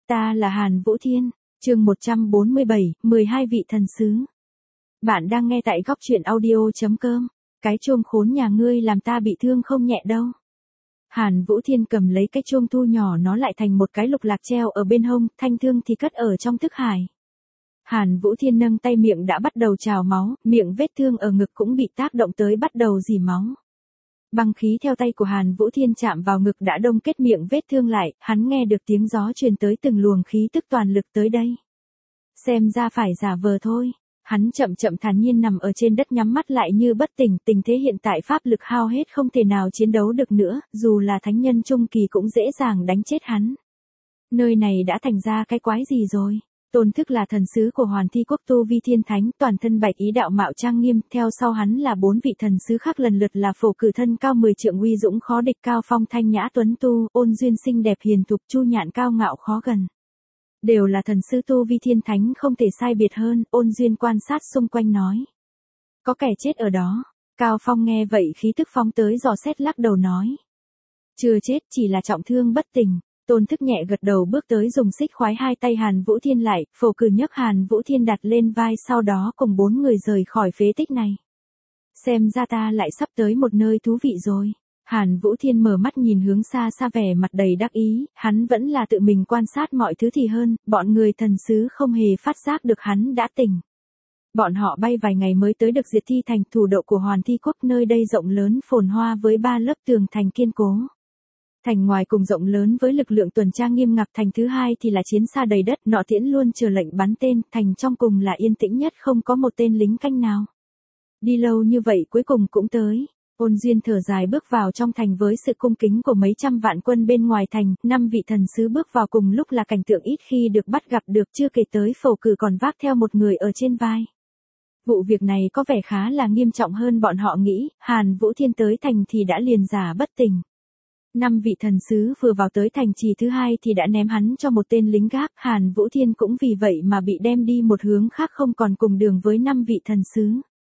Ta là Hàn Vũ Thiên, chương 147, 12 vị thần sứ. Bạn đang nghe tại góc truyện audio.com. Cái chuông khốn nhà ngươi làm ta bị thương không nhẹ đâu. Hàn Vũ Thiên cầm lấy cái chuông thu nhỏ nó lại thành một cái lục lạc treo ở bên hông, thanh thương thì cất ở trong thức hải. Hàn Vũ Thiên nâng tay miệng đã bắt đầu trào máu, miệng vết thương ở ngực cũng bị tác động tới bắt đầu rỉ máu. Băng khí theo tay của Hàn Vũ Thiên chạm vào ngực đã đông kết miệng vết thương lại, hắn nghe được tiếng gió truyền tới từng luồng khí tức toàn lực tới đây. Xem ra phải giả vờ thôi. Hắn chậm chậm thản nhiên nằm ở trên đất nhắm mắt lại như bất tỉnh, tình thế hiện tại pháp lực hao hết không thể nào chiến đấu được nữa, dù là thánh nhân trung kỳ cũng dễ dàng đánh chết hắn. Nơi này đã thành ra cái quái gì rồi? Tôn Thức là thần sứ của Hoàn Thi Quốc tu vi thiên thánh, toàn thân bạch ý đạo mạo trang nghiêm, theo sau hắn là 4 vị thần sứ khác lần lượt là Phổ Cử thân cao 10 trượng uy dũng khó địch, Cao Phong thanh nhã tuấn tu, Ôn Duyên xinh đẹp hiền thục, Chu Nhạn cao ngạo khó gần. Đều là thần sứ tu vi thiên thánh không thể sai biệt hơn, Ôn Duyên quan sát xung quanh nói. Có kẻ chết ở đó. Cao Phong nghe vậy khí tức phóng tới dò xét lắc đầu nói. Chưa chết, chỉ là trọng thương bất tỉnh. Tôn Thức nhẹ gật đầu bước tới dùng xích khoái hai tay Hàn Vũ Thiên lại, Phổ Cử nhấc Hàn Vũ Thiên đặt lên vai, sau đó cùng 4 người rời khỏi phế tích này. Xem ra ta lại sắp tới một nơi thú vị rồi. Hàn Vũ Thiên mở mắt nhìn hướng xa xa vẻ mặt đầy đắc ý, hắn vẫn là tự mình quan sát mọi thứ thì hơn, bọn người thần sứ không hề phát giác được hắn đã tỉnh. Bọn họ bay vài ngày mới tới được Diệt Thi Thành, thủ đô của Hoàn Thi Quốc, nơi đây rộng lớn phồn hoa với 3 lớp tường thành kiên cố. Thành ngoài cùng rộng lớn với lực lượng tuần tra nghiêm ngặt, thành thứ hai thì là chiến xa đầy đất, nọ tiễn luôn chờ lệnh bắn tên, thành trong cùng là yên tĩnh nhất, không có một tên lính canh nào. Đi lâu như vậy cuối cùng cũng tới. Ôn Duyên thở dài bước vào trong thành với sự cung kính của mấy trăm vạn quân bên ngoài thành, 5 vị thần sứ bước vào cùng lúc là cảnh tượng ít khi được bắt gặp được, chưa kể tới Phổ Cử còn vác theo một người ở trên vai. Vụ việc này có vẻ khá là nghiêm trọng hơn bọn họ nghĩ, Hàn Vũ Thiên tới thành thì đã liền giả bất tỉnh. 5 vị thần sứ vừa vào tới thành trì thứ hai thì đã ném hắn cho một tên lính gác, Hàn Vũ Thiên cũng vì vậy mà bị đem đi một hướng khác, không còn cùng đường với 5 vị thần sứ.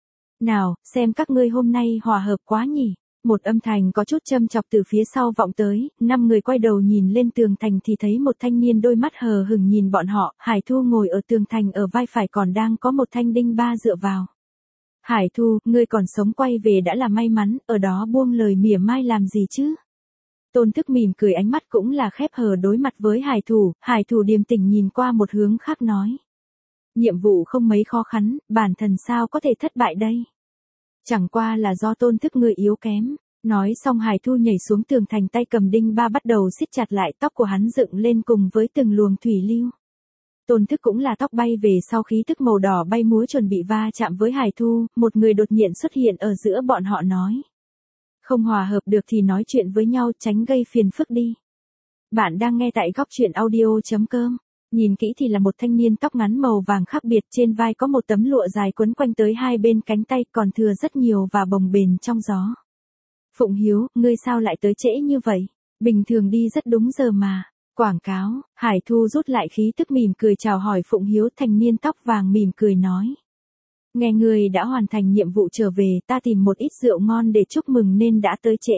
Nào, xem các ngươi hôm nay hòa hợp quá nhỉ. Một âm thanh có chút châm chọc từ phía sau vọng tới, 5 người quay đầu nhìn lên tường thành thì thấy một thanh niên đôi mắt hờ hững nhìn bọn họ, Hải Thu ngồi ở tường thành, ở vai phải còn đang có một thanh đinh ba dựa vào. Hải Thu, ngươi còn sống quay về đã là may mắn, ở đó buông lời mỉa mai làm gì chứ? Tôn Thức mỉm cười, ánh mắt cũng là khép hờ đối mặt với Hải Thủ điềm tĩnh nhìn qua một hướng khác nói. Nhiệm vụ không mấy khó khăn, bản thần sao có thể thất bại đây? Chẳng qua là do Tôn Thức ngươi yếu kém. Nói xong Hải Thu nhảy xuống tường thành, tay cầm đinh ba bắt đầu siết chặt lại, tóc của hắn dựng lên cùng với từng luồng thủy lưu. Tôn Thức cũng là tóc bay về sau, khí tức màu đỏ bay múa chuẩn bị va chạm với Hải Thu, một người đột nhiên xuất hiện ở giữa bọn họ nói. Không hòa hợp được thì nói chuyện với nhau, tránh gây phiền phức đi. Bạn đang nghe tại góc truyện audio.com. Nhìn kỹ thì là một thanh niên tóc ngắn màu vàng khác biệt, trên vai có một tấm lụa dài quấn quanh tới hai bên cánh tay, còn thừa rất nhiều và bồng bềnh trong gió. Phụng Hiếu, ngươi sao lại tới trễ như vậy? Bình thường đi rất đúng giờ mà. Quảng cáo. Hải Thu rút lại khí tức mỉm cười chào hỏi Phụng Hiếu, thanh niên tóc vàng mỉm cười nói. Nghe ngươi đã hoàn thành nhiệm vụ trở về, ta tìm một ít rượu ngon để chúc mừng nên đã tới trễ.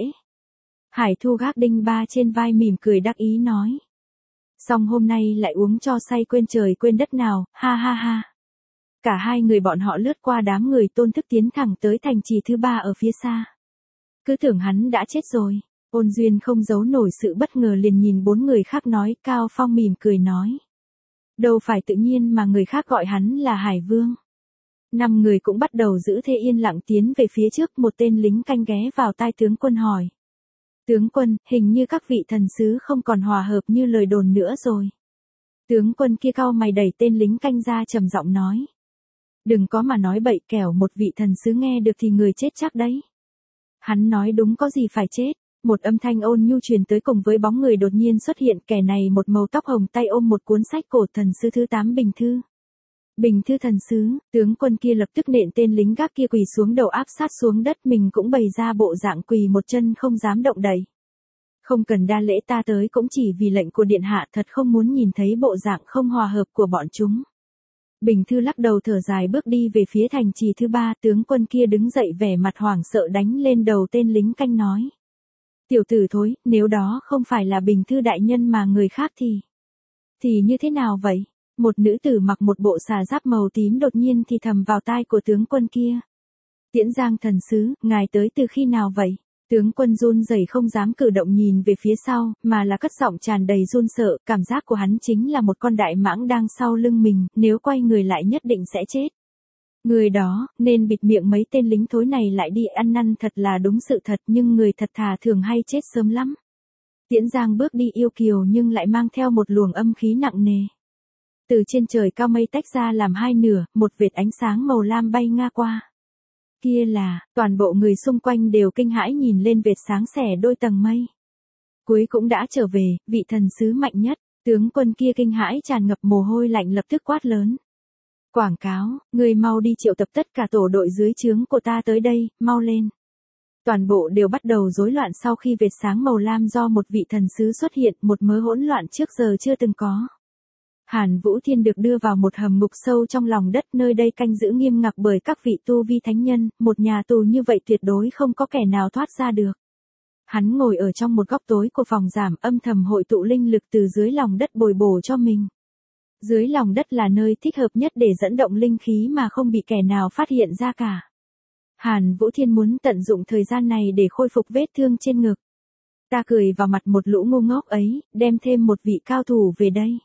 Hải Thu gác đinh ba trên vai mỉm cười đắc ý nói. Xong hôm nay lại uống cho say quên trời quên đất nào, ha ha ha. Cả hai người bọn họ lướt qua đám người, Tôn Thức tiến thẳng tới thành trì thứ 3 ở phía xa. Cứ tưởng hắn đã chết rồi. Ôn Duyên không giấu nổi sự bất ngờ liền nhìn 4 người khác nói. Cao Phong mỉm cười nói. Đâu phải tự nhiên mà người khác gọi hắn là Hải Vương. 5 người cũng bắt đầu giữ thế yên lặng tiến về phía trước, một tên lính canh ghé vào tai tướng quân hỏi. Tướng quân, hình như các vị thần sứ không còn hòa hợp như lời đồn nữa rồi. Tướng quân kia cau mày đẩy tên lính canh ra trầm giọng nói. Đừng có mà nói bậy, kẻo một vị thần sứ nghe được thì người chết chắc đấy. Hắn nói đúng, có gì phải chết. Một âm thanh ôn nhu truyền tới cùng với bóng người đột nhiên xuất hiện, kẻ này một màu tóc hồng, tay ôm một cuốn sách cổ, thần sứ thứ 8 Bình Thư. Bình Thư thần sứ, tướng quân kia lập tức nện tên lính gác kia quỳ xuống, đầu áp sát xuống đất, mình cũng bày ra bộ dạng quỳ một chân không dám động đậy. Không cần đa lễ, ta tới cũng chỉ vì lệnh của điện hạ, thật không muốn nhìn thấy bộ dạng không hòa hợp của bọn chúng. Bình Thư lắc đầu thở dài bước đi về phía thành trì thứ 3, tướng quân kia đứng dậy vẻ mặt hoảng sợ đánh lên đầu tên lính canh nói. Tiểu tử thối, nếu đó không phải là Bình Thư đại nhân mà người khác thì... Thì như thế nào vậy? Một nữ tử mặc một bộ xà giáp màu tím đột nhiên thì thầm vào tai của tướng quân kia. Tiễn Giang thần sứ, ngài tới từ khi nào vậy? Tướng quân run rẩy không dám cử động nhìn về phía sau, mà là cất giọng tràn đầy run sợ, cảm giác của hắn chính là một con đại mãng đang sau lưng mình, nếu quay người lại nhất định sẽ chết. Người đó, nên bịt miệng mấy tên lính thối này lại đi, ăn năn thật là đúng sự thật, nhưng người thật thà thường hay chết sớm lắm. Tiễn Giang bước đi yêu kiều nhưng lại mang theo một luồng âm khí nặng nề. Từ trên trời cao mây tách ra làm hai nửa, một vệt ánh sáng màu lam bay ngang qua. Kia là, toàn bộ người xung quanh đều kinh hãi nhìn lên vệt sáng xẻ đôi tầng mây. Cuối cũng đã trở về, vị thần sứ mạnh nhất, tướng quân kia kinh hãi tràn ngập mồ hôi lạnh lập tức quát lớn. Quảng cáo, người mau đi triệu tập tất cả tổ đội dưới trướng của ta tới đây, mau lên. Toàn bộ đều bắt đầu rối loạn sau khi vệt sáng màu lam do một vị thần sứ xuất hiện, một mớ hỗn loạn trước giờ chưa từng có. Hàn Vũ Thiên được đưa vào một hầm ngục sâu trong lòng đất, nơi đây canh giữ nghiêm ngặt bởi các vị tu vi thánh nhân, một nhà tù như vậy tuyệt đối không có kẻ nào thoát ra được. Hắn ngồi ở trong một góc tối của phòng giam, âm thầm hội tụ linh lực từ dưới lòng đất bồi bổ cho mình. Dưới lòng đất là nơi thích hợp nhất để dẫn động linh khí mà không bị kẻ nào phát hiện ra cả. Hàn Vũ Thiên muốn tận dụng thời gian này để khôi phục vết thương trên ngực. Ta cười vào mặt một lũ ngu ngốc ấy, đem thêm một vị cao thủ về đây.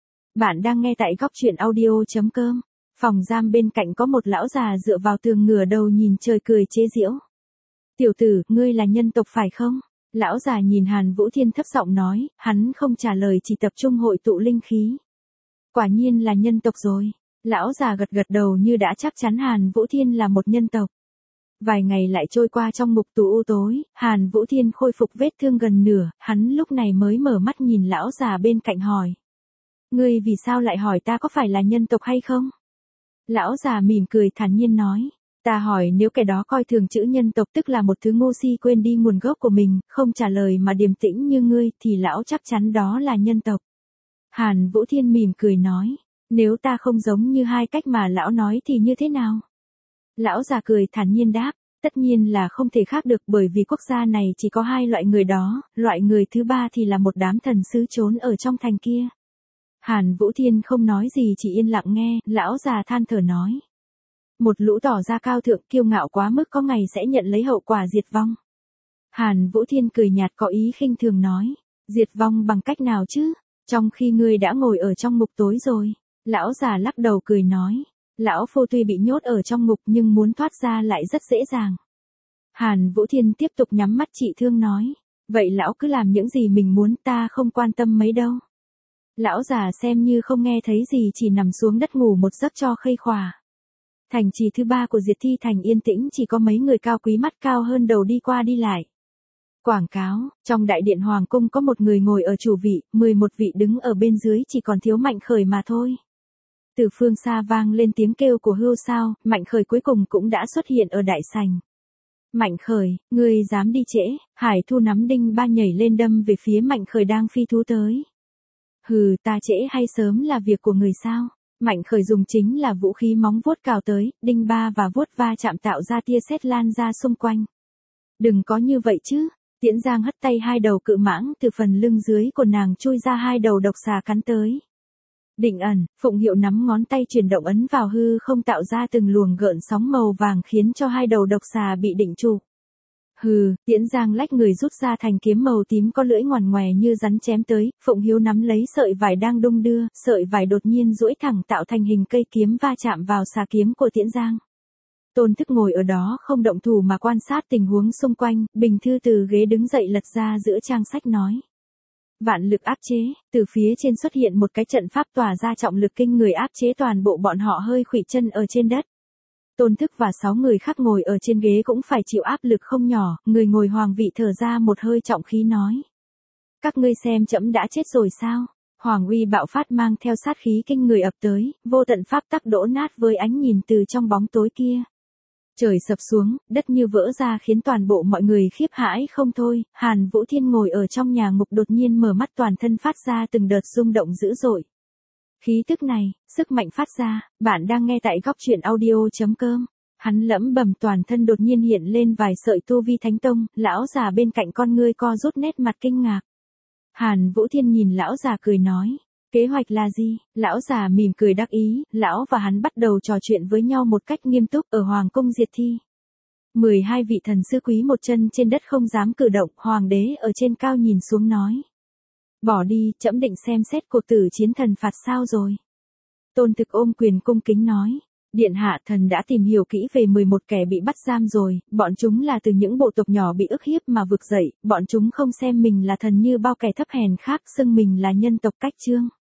Bạn đang nghe tại góc truyện audio.com. Phòng giam bên cạnh có một lão già dựa vào tường ngửa đầu nhìn trời cười chế giễu. Tiểu tử, ngươi là nhân tộc phải không? Lão già nhìn Hàn Vũ Thiên thấp giọng nói, hắn không trả lời chỉ tập trung hội tụ linh khí. Quả nhiên là nhân tộc rồi. Lão già gật gật đầu như đã chắc chắn Hàn Vũ Thiên là một nhân tộc. Vài ngày lại trôi qua trong ngục tù u tối, Hàn Vũ Thiên khôi phục vết thương gần nửa, hắn lúc này mới mở mắt nhìn lão già bên cạnh hỏi. Ngươi vì sao lại hỏi ta có phải là nhân tộc hay không? Lão già mỉm cười thản nhiên nói. Ta hỏi nếu kẻ đó coi thường chữ nhân tộc tức là một thứ ngu si quên đi nguồn gốc của mình, không trả lời mà điềm tĩnh như ngươi thì lão chắc chắn đó là nhân tộc. Hàn Vũ Thiên mỉm cười nói. Nếu ta không giống như hai cách mà lão nói thì như thế nào? Lão già cười thản nhiên đáp. Tất nhiên là không thể khác được bởi vì quốc gia này chỉ có hai loại người đó, loại người thứ ba thì là một đám thần sứ trốn ở trong thành kia. Hàn Vũ Thiên không nói gì chỉ yên lặng nghe, lão già than thở nói. Một lũ tỏ ra cao thượng kiêu ngạo quá mức có ngày sẽ nhận lấy hậu quả diệt vong. Hàn Vũ Thiên cười nhạt có ý khinh thường nói. Diệt vong bằng cách nào chứ? Trong khi ngươi đã ngồi ở trong ngục tối rồi. Lão già lắc đầu cười nói. Lão phu tuy bị nhốt ở trong ngục nhưng muốn thoát ra lại rất dễ dàng. Hàn Vũ Thiên tiếp tục nhắm mắt trị thương nói. Vậy lão cứ làm những gì mình muốn, ta không quan tâm mấy đâu. Lão già xem như không nghe thấy gì chỉ nằm xuống đất ngủ một giấc cho khuây khỏa. Thành trì thứ ba của Diệt Thi Thành yên tĩnh chỉ có mấy người cao quý mắt cao hơn đầu đi qua đi lại. Quảng cáo, trong đại điện hoàng cung có một người ngồi ở chủ vị, 11 vị đứng ở bên dưới chỉ còn thiếu Mạnh Khởi mà thôi. Từ phương xa vang lên tiếng kêu của Hưu Sao, Mạnh Khởi cuối cùng cũng đã xuất hiện ở đại sảnh. Mạnh Khởi, ngươi dám đi trễ? Hải Thu nắm đinh ba nhảy lên đâm về phía Mạnh Khởi đang phi thú tới. Hừ, ta trễ hay sớm là việc của người sao? Mạnh Khởi dùng chính là vũ khí móng vuốt cào tới, đinh ba và vuốt va chạm tạo ra tia sét lan ra xung quanh. Đừng có như vậy chứ. Tiễn Giang hất tay hai đầu cự mãng từ phần lưng dưới của nàng chui ra hai đầu độc xà cắn tới. Định ẩn, Phụng Hiệu nắm ngón tay chuyển động ấn vào hư không tạo ra từng luồng gợn sóng màu vàng khiến cho hai đầu độc xà bị định trụ. Hừ, Tiễn Giang lách người rút ra thành kiếm màu tím có lưỡi ngoằn ngoè như rắn chém tới, Phụng Hiếu nắm lấy sợi vải đang đung đưa, sợi vải đột nhiên duỗi thẳng tạo thành hình cây kiếm va chạm vào xà kiếm của Tiễn Giang. Tôn Thức ngồi ở đó không động thủ mà quan sát tình huống xung quanh, Bình Thư từ ghế đứng dậy lật ra giữa trang sách nói. Vạn lực áp chế, từ phía trên xuất hiện một cái trận pháp tỏa ra trọng lực kinh người áp chế toàn bộ bọn họ hơi khuỵu chân ở trên đất. Tôn Thức và 6 người khác ngồi ở trên ghế cũng phải chịu áp lực không nhỏ, người ngồi hoàng vị thở ra một hơi trọng khí nói. Các ngươi xem trẫm đã chết rồi sao? Hoàng uy bạo phát mang theo sát khí kinh người ập tới, vô tận pháp tắc đổ nát với ánh nhìn từ trong bóng tối kia. Trời sập xuống, đất như vỡ ra khiến toàn bộ mọi người khiếp hãi không thôi, Hàn Vũ Thiên ngồi ở trong nhà ngục đột nhiên mở mắt toàn thân phát ra từng đợt rung động dữ dội. Khí tức này, sức mạnh phát ra, bạn đang nghe tại góc truyện audio.com. Hắn lẩm bẩm toàn thân đột nhiên hiện lên vài sợi tu vi thánh tông, lão già bên cạnh con ngươi co rút nét mặt kinh ngạc. Hàn Vũ Thiên nhìn lão già cười nói, Kế hoạch là gì? Lão già mỉm cười đắc ý, lão và hắn bắt đầu trò chuyện với nhau một cách nghiêm túc ở Hoàng cung Diệt Thi. 12 vị thần sư quý một chân trên đất không dám cử động, hoàng đế ở trên cao nhìn xuống nói. Bỏ đi, trẫm định xem xét cuộc tử chiến thần phạt sao rồi. Tôn Thực ôm quyền cung kính nói. Điện hạ, thần đã tìm hiểu kỹ về 11 kẻ bị bắt giam rồi, bọn chúng là từ những bộ tộc nhỏ bị ức hiếp mà vực dậy, bọn chúng không xem mình là thần như bao kẻ thấp hèn khác, xưng mình là nhân tộc Cách Chương.